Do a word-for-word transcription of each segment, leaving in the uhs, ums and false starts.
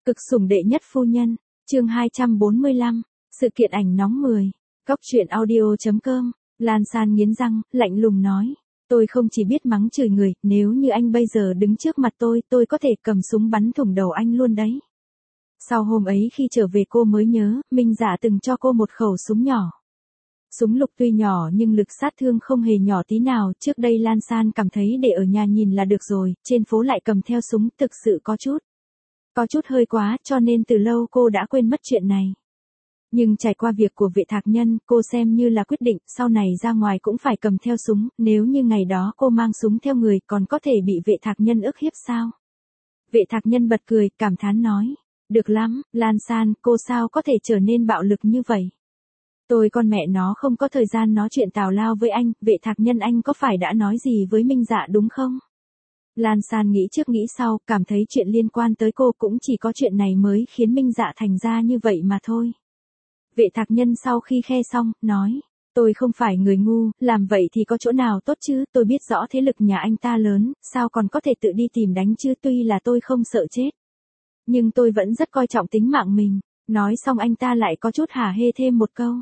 Cực sủng đệ nhất phu nhân, chương hai trăm bốn mươi lăm, sự kiện ảnh nóng mười. Góc truyện audio chấm com, Lan San nghiến răng, lạnh lùng nói. Tôi không chỉ biết mắng chửi người, nếu như anh bây giờ đứng trước mặt tôi, tôi có thể cầm súng bắn thủng đầu anh luôn đấy. Sau hôm ấy khi trở về cô mới nhớ, Minh Dạ từng cho cô một khẩu súng nhỏ. Súng lục tuy nhỏ nhưng lực sát thương không hề nhỏ tí nào, trước đây Lan San cảm thấy để ở nhà nhìn là được rồi, trên phố lại cầm theo súng, thực sự có chút. Có chút hơi quá, cho nên từ lâu cô đã quên mất chuyện này. Nhưng trải qua việc của Vệ Thạc Nhân, cô xem như là quyết định, sau này ra ngoài cũng phải cầm theo súng, nếu như ngày đó cô mang súng theo người còn có thể bị Vệ Thạc Nhân ức hiếp sao? Vệ Thạc Nhân bật cười, cảm thán nói. Được lắm, Lan San, cô sao có thể trở nên bạo lực như vậy? Tôi con mẹ nó không có thời gian nói chuyện tào lao với anh, Vệ Thạc Nhân anh có phải đã nói gì với Minh Dạ đúng không? Lan San nghĩ trước nghĩ sau, cảm thấy chuyện liên quan tới cô cũng chỉ có chuyện này mới khiến Minh Dạ thành ra như vậy mà thôi. Vệ Thạc Nhân sau khi khe xong, nói, tôi không phải người ngu, làm vậy thì có chỗ nào tốt chứ, tôi biết rõ thế lực nhà anh ta lớn, sao còn có thể tự đi tìm đánh chứ, tuy là tôi không sợ chết. Nhưng tôi vẫn rất coi trọng tính mạng mình, nói xong anh ta lại có chút hả hê thêm một câu.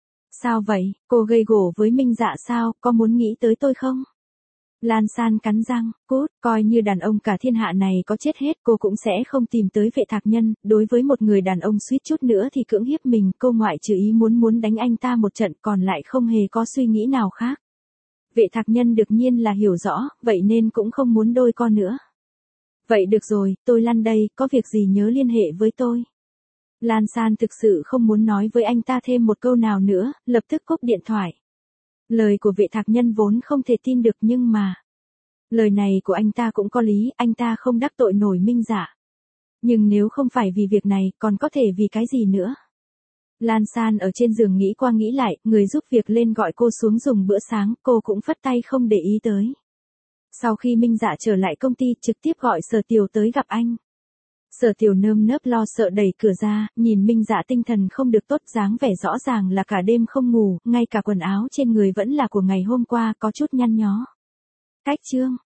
Sao vậy, cô gây gổ với Minh Dạ sao, có muốn nghĩ tới tôi không? Lan San cắn răng, cút, coi như đàn ông cả thiên hạ này có chết hết cô cũng sẽ không tìm tới Vệ Thạc Nhân, đối với một người đàn ông suýt chút nữa thì cưỡng hiếp mình, cô ngoại trừ ý muốn muốn đánh anh ta một trận còn lại không hề có suy nghĩ nào khác. Vệ Thạc Nhân đương nhiên là hiểu rõ, vậy nên cũng không muốn đôi co nữa. Vậy được rồi, tôi lăn đây, có việc gì nhớ liên hệ với tôi. Lan San thực sự không muốn nói với anh ta thêm một câu nào nữa, lập tức cúp điện thoại. Lời của Vệ Thạc Nhân vốn không thể tin được nhưng mà... Lời này của anh ta cũng có lý, anh ta không đắc tội nổi Minh Dạ. Nhưng nếu không phải vì việc này, còn có thể vì cái gì nữa? Lan San ở trên giường nghĩ qua nghĩ lại, người giúp việc lên gọi cô xuống dùng bữa sáng, cô cũng phất tay không để ý tới. Sau khi Minh Dạ trở lại công ty, trực tiếp gọi Sở Tiều tới gặp anh. Sở Tiều nơm nớp lo sợ đẩy cửa ra, nhìn Minh Dạ tinh thần không được tốt, dáng vẻ rõ ràng là cả đêm không ngủ, ngay cả quần áo trên người vẫn là của ngày hôm qua, có chút nhăn nhó. Cách chương,